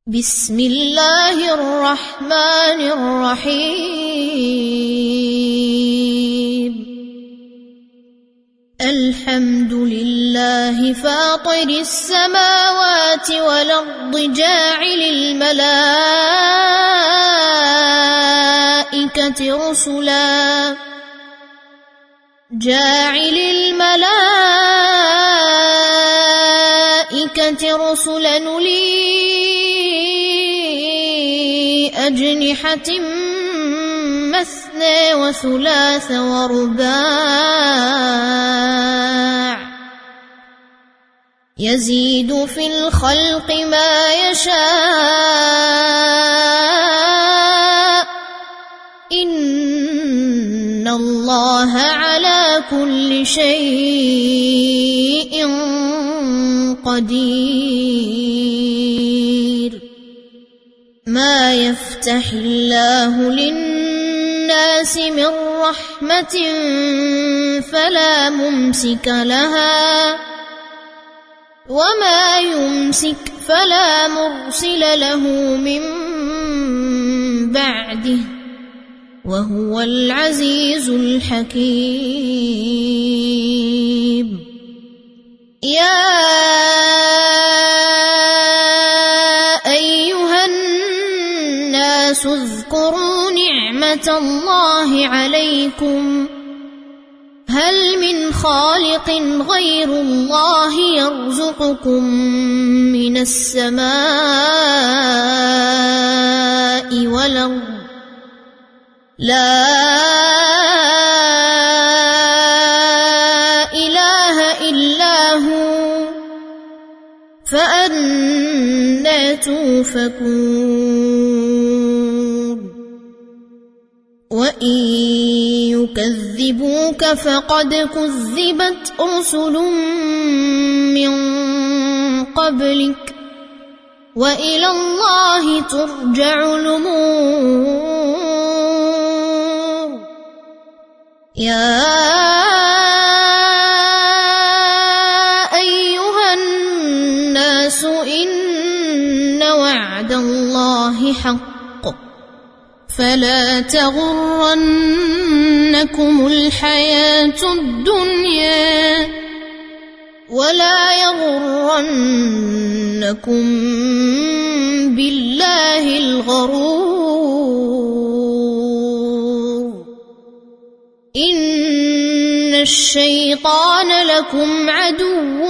بسم الله الرحمن الرحيم الحمد لله فاطر السماوات والأرض جاعل الملائكة رسلا أولي أجنحة مثنى وثلاث ورباع يزيد في الخلق ما يشاء إن الله على كل شيء قدير ما يفتح الله للناس من رحمة فلا ممسك لها وما يمسك فلا مرسل له من بعده وهو العزيز الحكيم يا أيها الناس اذكروا نعمة الله عليكم هل من خالق غير الله يرزقكم من السماء والأرض لا إله إلا هو فأنى توفكون وإن يكذبوك فقد كذبت رسل من قبلك وإلى الله ترجع الأمور يا أيها الناس إن وعد الله حق فلا تغرنكم الحياة الدنيا ولا يغرنكم بالله الغرور إن الشيطان لكم عدو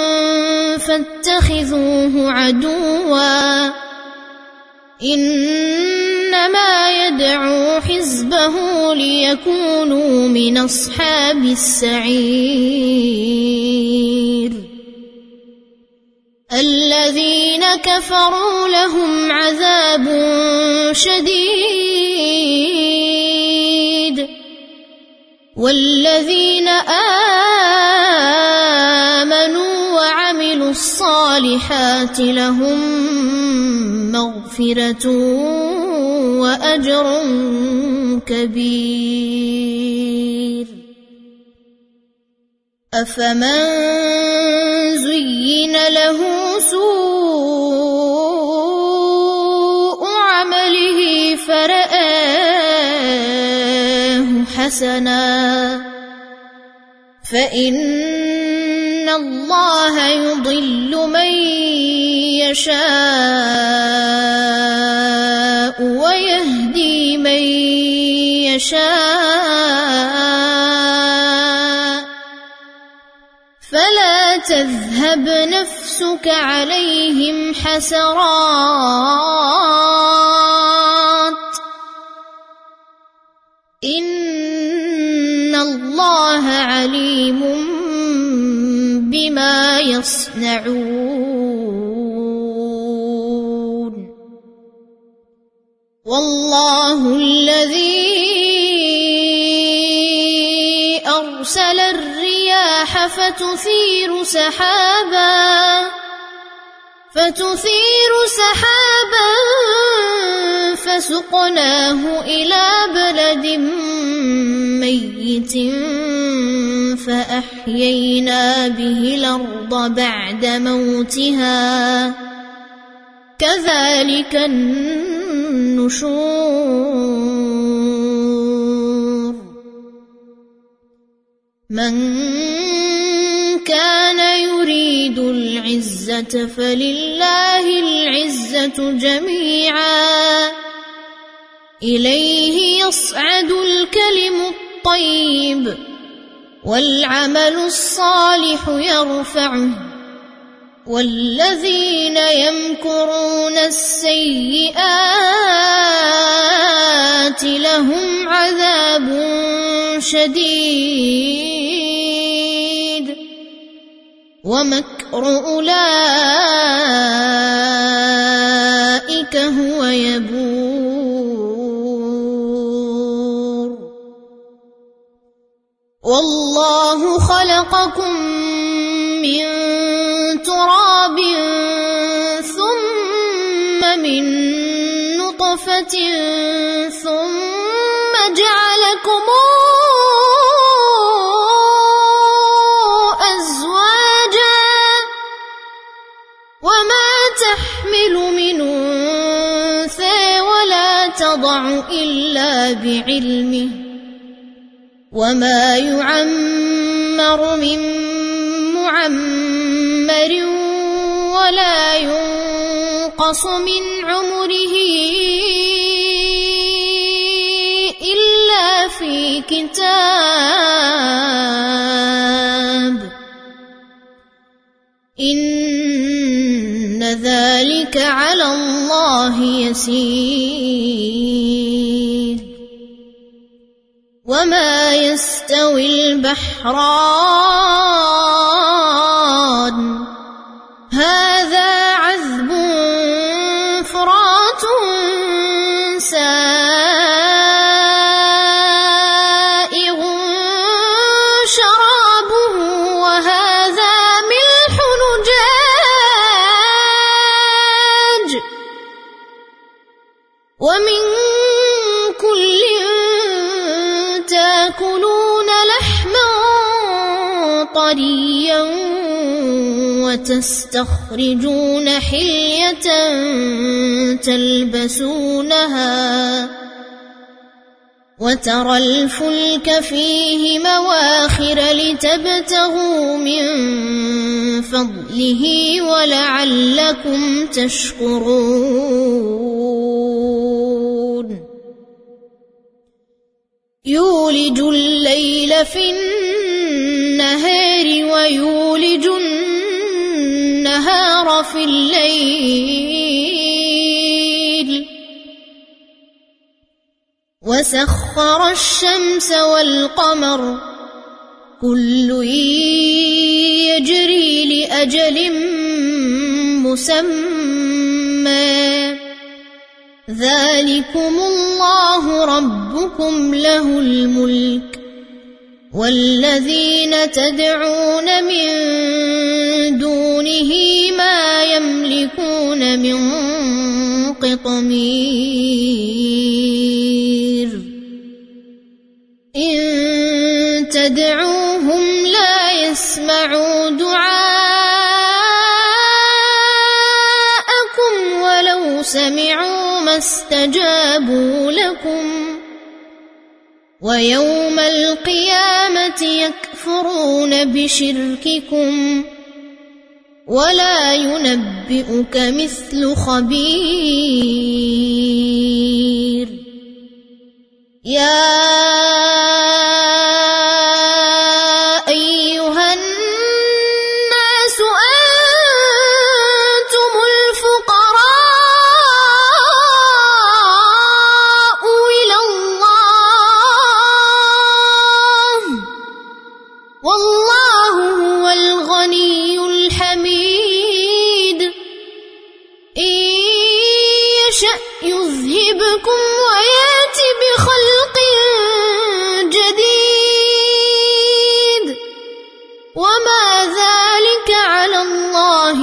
فاتخذوه عدوا إنما يدعو حزبه ليكونوا من أصحاب السعير الذين كفروا لهم عذاب شديد والذين آمنوا وعملوا الصالحات لهم مغفرة وأجر كبير أفمن زين له سوء عمله فرآه حسنا فإن الله يضل من يشاء ويهدي من يشاء فلا تذهب نفسك عليهم حسرات إن الله عليم بما يصنعون والله الذي أرسل الرياح فتثير سحابا فسقناه إلى بلد ميت فأحيينا به الأرض بعد موتها كذلك النشور من كان يريد العزة فلله العزة جميعا إليه يصعد الكلم الطيب والعمل الصالح يرفعه والذين يمكرون السيئات لهم عذاب شديد ومكر أولئك هو يبور والله خلقكم من تراب ثم من نطفة ثم جعلكم أزواجا وما تحمل من أنثى ولا تضع إلا بعلمه وما يعمر من معمر ولا ينقص من عمره إلا في كتاب إن ذلك على الله يسير وما يستوي البحران هذا عذب فرات سائغ شرابه وهذا ملح نجاج ومن كل تاكلون لحما طريا وتستخرجون حلية تلبسونها وترى الفلك فيه مواخر لتبتغوا من فضله ولعلكم تشكرون يولج الليل في النهار ويولج النهار في الليل وسخر الشمس والقمر كل يجري لأجل مسمى ذلكم الله ربكم له الملك والذين تدعون من دونه ما يملكون من قطمير إن تدعوهم لا يسمعوا دعاءكم ولو سمعوا ما استجابوا لكم ويوم القيامة يكفرون بشرككم ولا ينبئك مثل خبير يا أيها الناس أنتم الفقراء إلى الله والله هو الغني الحميد إن يشأ يذهبكم ويأت بخلق جديد وما ذلك على الله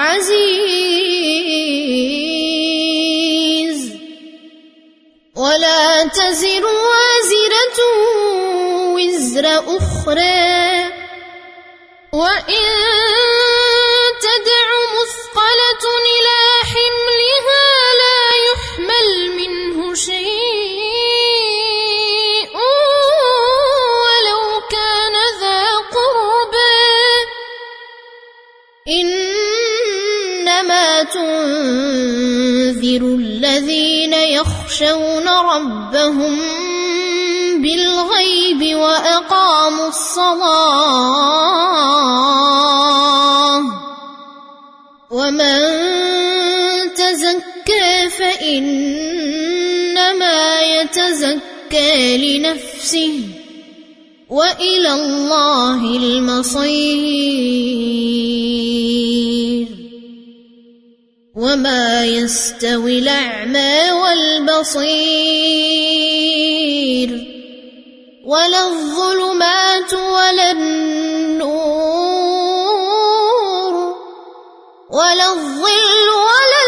بعزيز ولا تزر وازرة وزر أخرى وإن تدع مثقلة إلى حملها ويبشر الذين يخشون ربهم بالغيب وأقاموا الصلاة ومن تزكى فإنما يتزكى لنفسه وإلى الله المصير وما يستوي الأعمى والبصير ولا الظلمات ولا النور ولا الظل ولا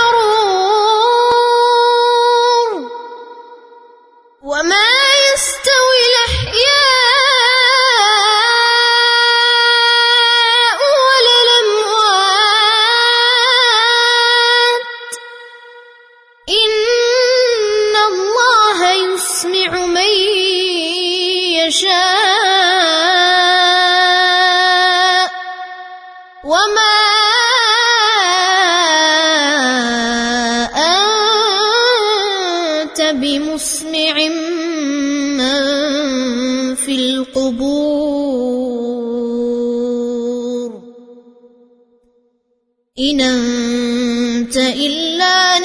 الحرور وما يستوي الأحياء ولا الأموات إن الله يسمع من يشاء وما أنت بمسمع من في القبور إن أنت إلا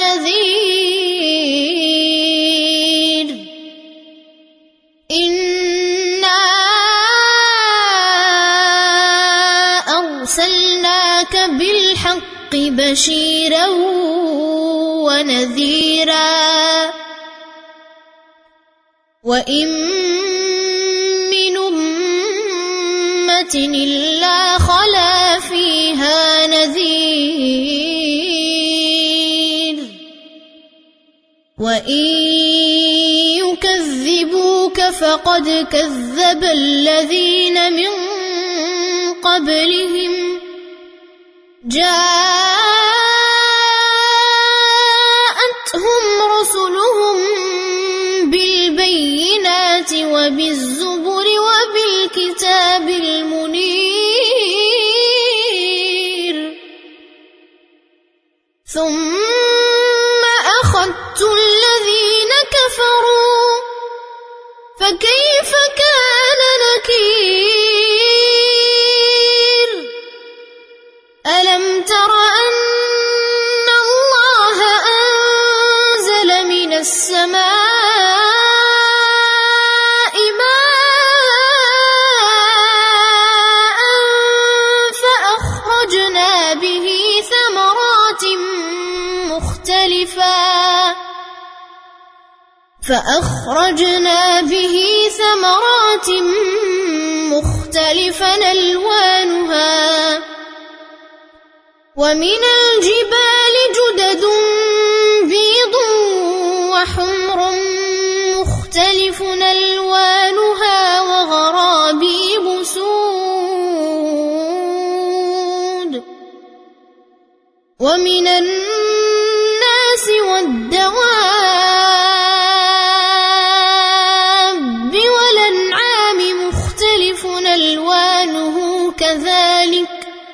نذير إنا أرسلناك بالحق بشيرا ونذيرا وإن من أمة إلا خلا فيها نذير وإن يكذبوك فقد كذب الذين من قبلهم جاءتهم رسلهم بالبينات وبالزبر وبالكتاب المنير ثم أخذت الذين كفروا فكيف كان نكير ألم تر أن الله أنزل من السماء ماء فأخرجنا به ثمرات مختلفا ألوانها ومن الجبال جدد بيض وحمر مختلف ألوانها وغرابيب سود ومن الناس والدواب والأنعام مختلف ألوانه كذلك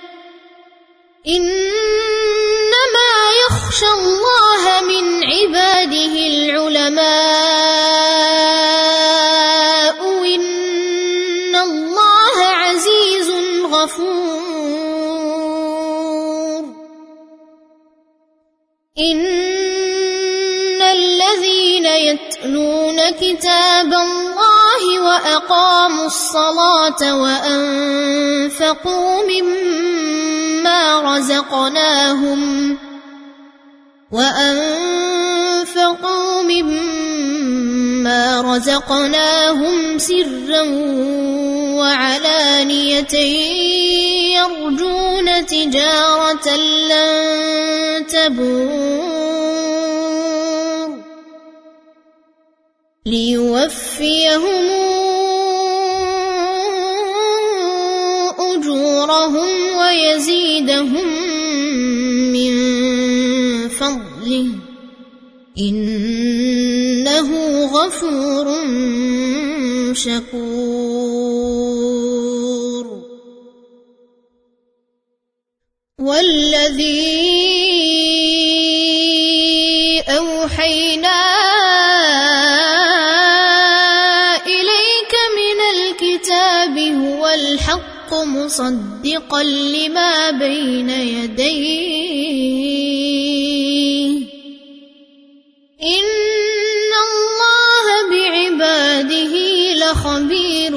إنما يخشى الله من عباده العلماء إن الله عزيز غفور إن الذين يتلون كتاب الله وأقاموا الصلاة وأنفقوا مما رزقناهم سرا وعلانية يرجون تجارة لن تبور ليوفيهم أجورهم ويزيدهم من فضله إنه غفور شكور والذي أوحينا إليك من الكتاب هو الحق مصدقا لما بين يديه إن الله بعباده لخبير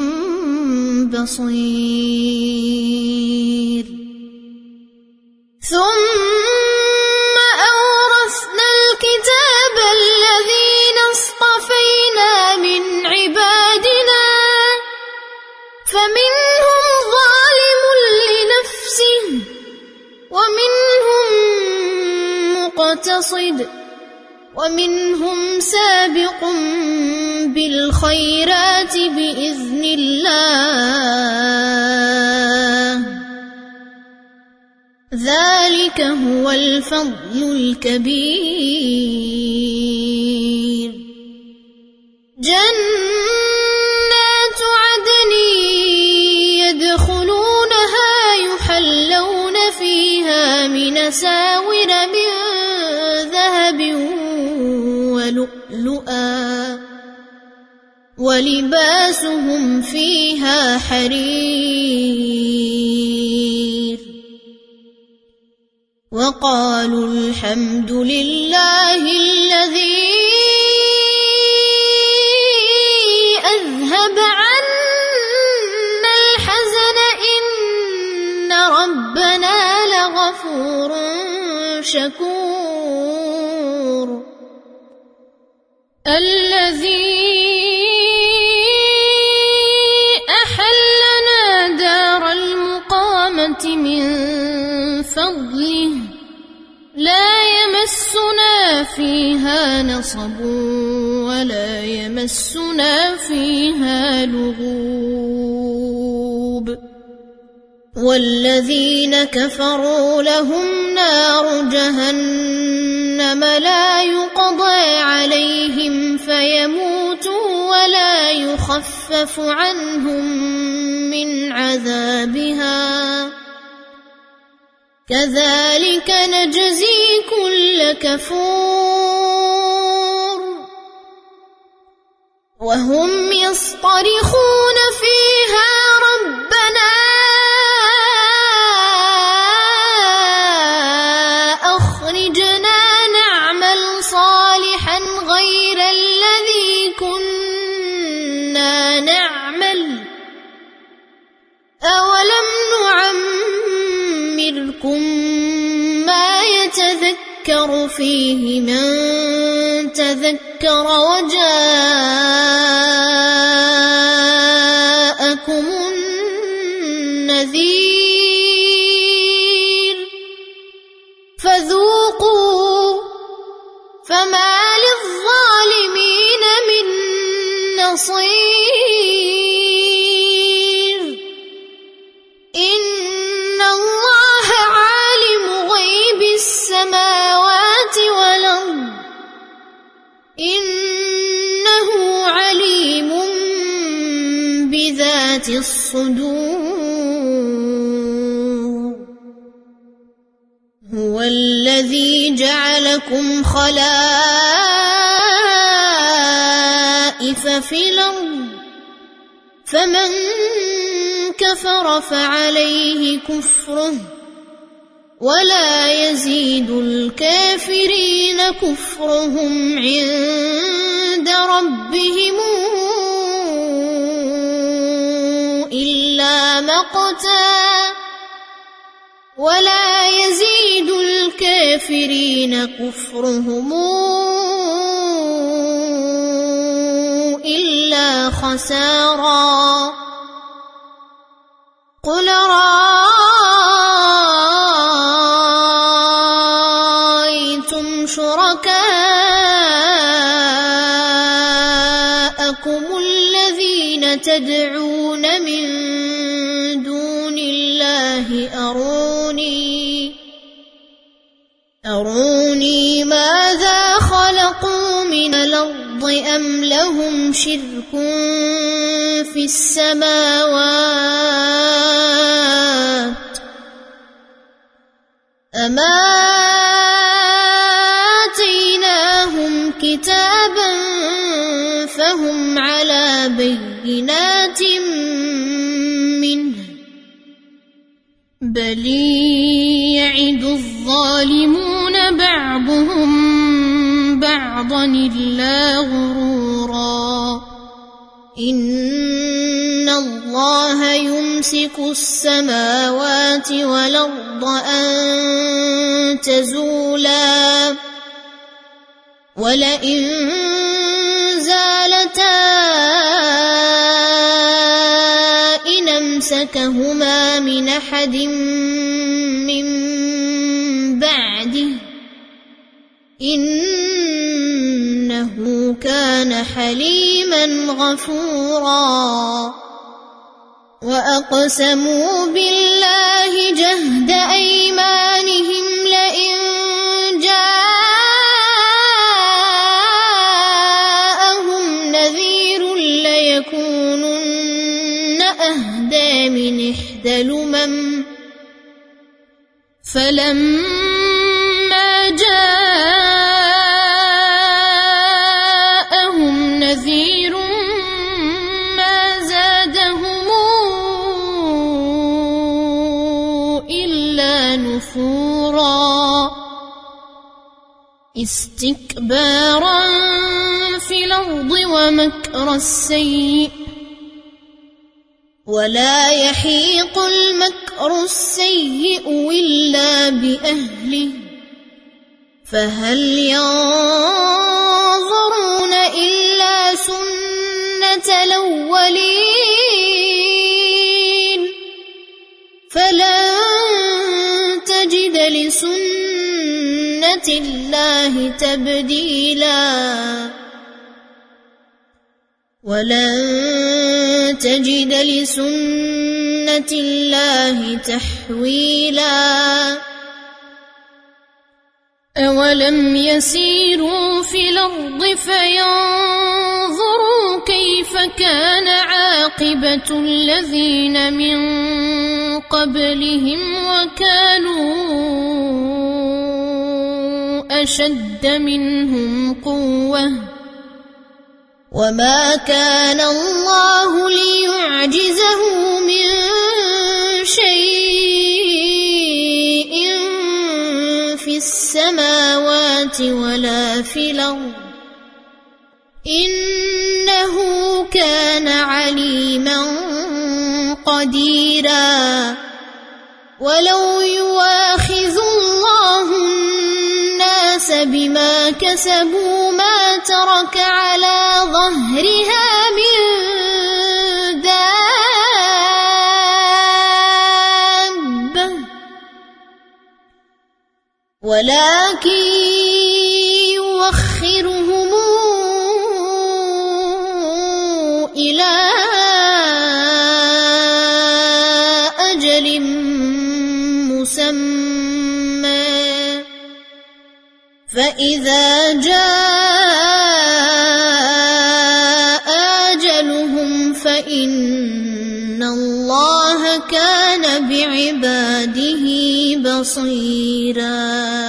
بصير ثم أورثنا الكتاب الذين اصطفينا من عبادنا فمنهم ظالم لنفسه ومنهم مقتصد ومنهم سابق بالخيرات بإذن الله ذلك هو الفضل الكبير جنات عدن يدخلونها يحلون فيها من أساور من ذهب ولؤلؤا ولباسهم فيها حرير وقالوا الحمد لله الذي أذهب عنا الحزن إن ربنا لغفور شكور الذي أحلنا دار المقامة من فضله لا يمسنا فيها نصب ولا يمسنا فيها لغوب والذين كفروا لهم نار جهنم لا يقضى عليهم فيموتوا ولا يخفف عنهم من عذابها كذلك نجزي كل كفور وهم يصطرخون فيها ربنا أخرجنا نعمل صالحا غير الذي كنا نعمل أولم نعمركم ما يتذكر فيه من تذكر وجاءكم النذير فذوقوا فما للظالمين من نصير إن الله عالم غيب السماوات والأرض إنه عليم بذات الصدور هو الذي جعلكم خلائف في الأرض فمن كفر فعليه كفره ولا يزيد الكافرين كفرهم عند ربهم إلا مقتا ولا يزيد الكافرين كفرهم إلا خسارا قل رأيتم شركاءكم الذين تدعون من دون الله أروني ماذا خلقوا من الأرض أم لهم شرك في السماوات أم آتيناهم كتابا فهم على بينات منه بل يعد الظالمون بعضهم بعضا إلا غرورا إن الله يمسك السماوات والأرض أن تزولا ولئن زالتا إن أمسكهما من أحد من بعده إنه كان حليما غفورا وأقسموا بالله جهد أيمانهم لئن جاءهم نذير ليكونن أهدى من إحدى الأمم فلما جاءهم نذير ما زادهم إلا نفورا استكبارا في الأرض ومكر السيء ولا يحيق المكر السيء إلا بأهله فهل ينظرون إلا سنة الأولين فلن تجد لسنة الله تبديلا ولن تجد لسنة الله تحويلا أولم يسيروا في الأرض فينظروا كيف كان عاقبة الذين من قبلهم وكانوا أشد منهم قوة وما كان الله ليعجزه من شيء في السماوات ولا في الأرض إنه كان عليما قديرا ولو يواخذ الله الناس بما كسبوا ما ترك على ظهرها من دابة ولكن يوخرهم إلى أجل مسمى فإذا جاء أجلهم فإن الله كان بعباده بصيرا.